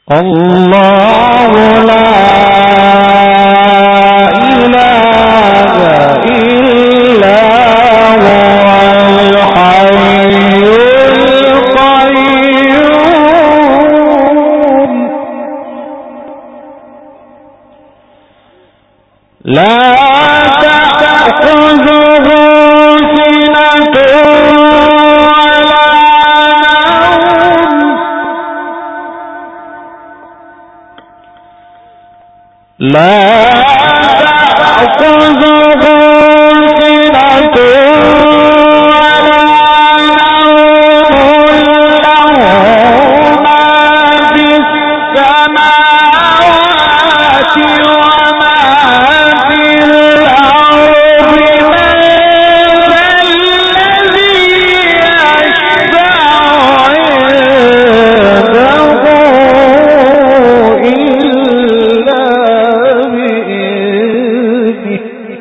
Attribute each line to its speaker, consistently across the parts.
Speaker 1: الله لا إله إلا هو الحي القيوم لا تأخذه سنة ولا نوم لا تأخذه سنة ولا نوم له ما في السماوات وما في الأرض من ذا الذي يشفع عنده إلا بإذنه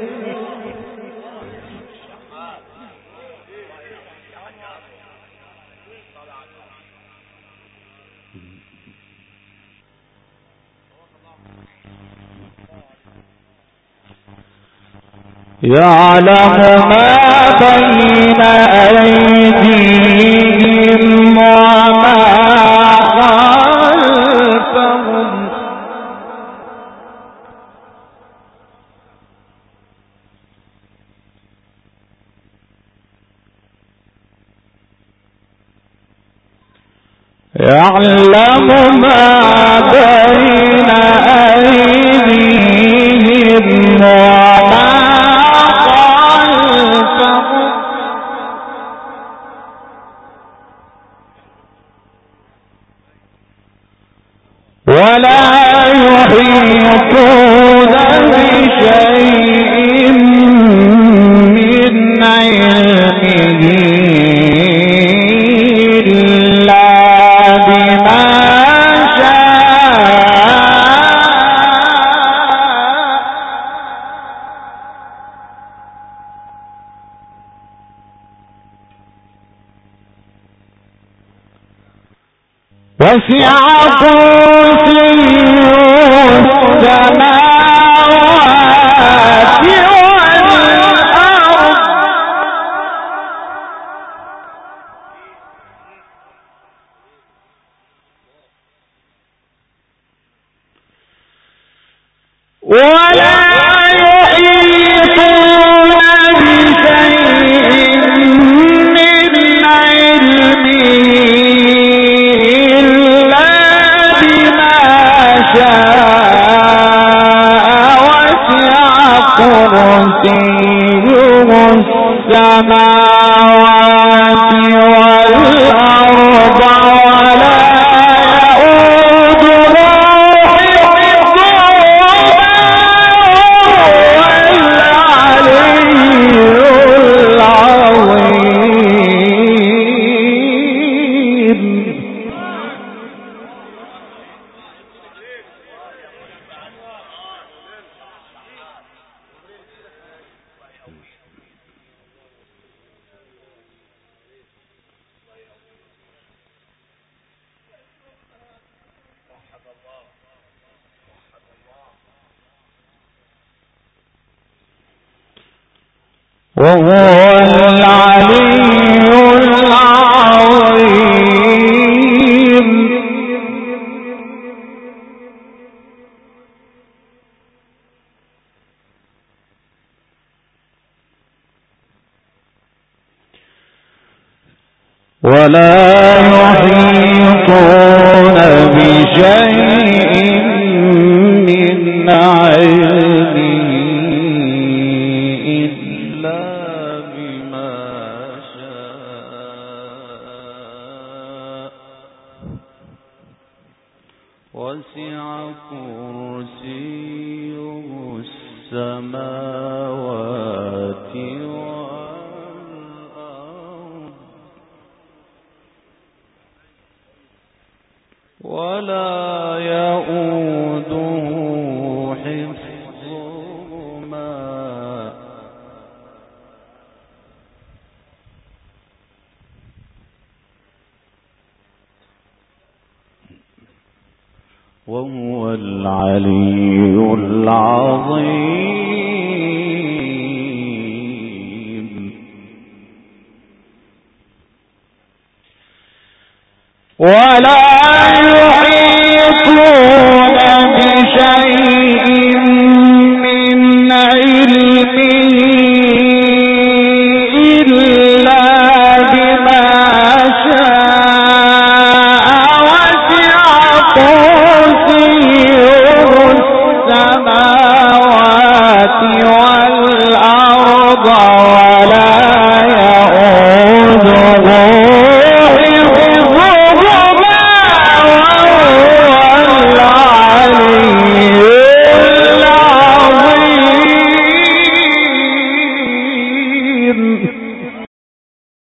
Speaker 1: يعلم ما بين أيديهم وما خلفهم يعلم ما بين أيديهم وما خلفهم ولا يحيطون بشيء من علمه إلا بما وسع كرسيه السماوات والأرض ولا يحيطون بشيء من علمه إلا بما شاء وسع كرسيه السماوات والأرض ولا يؤوده وهو العلي العظيم ولا يحيطون بشيء من علمه وسع كرسيه السماوات والأرض ولا يؤوده حفظهما وهو العلي العظيم. ولا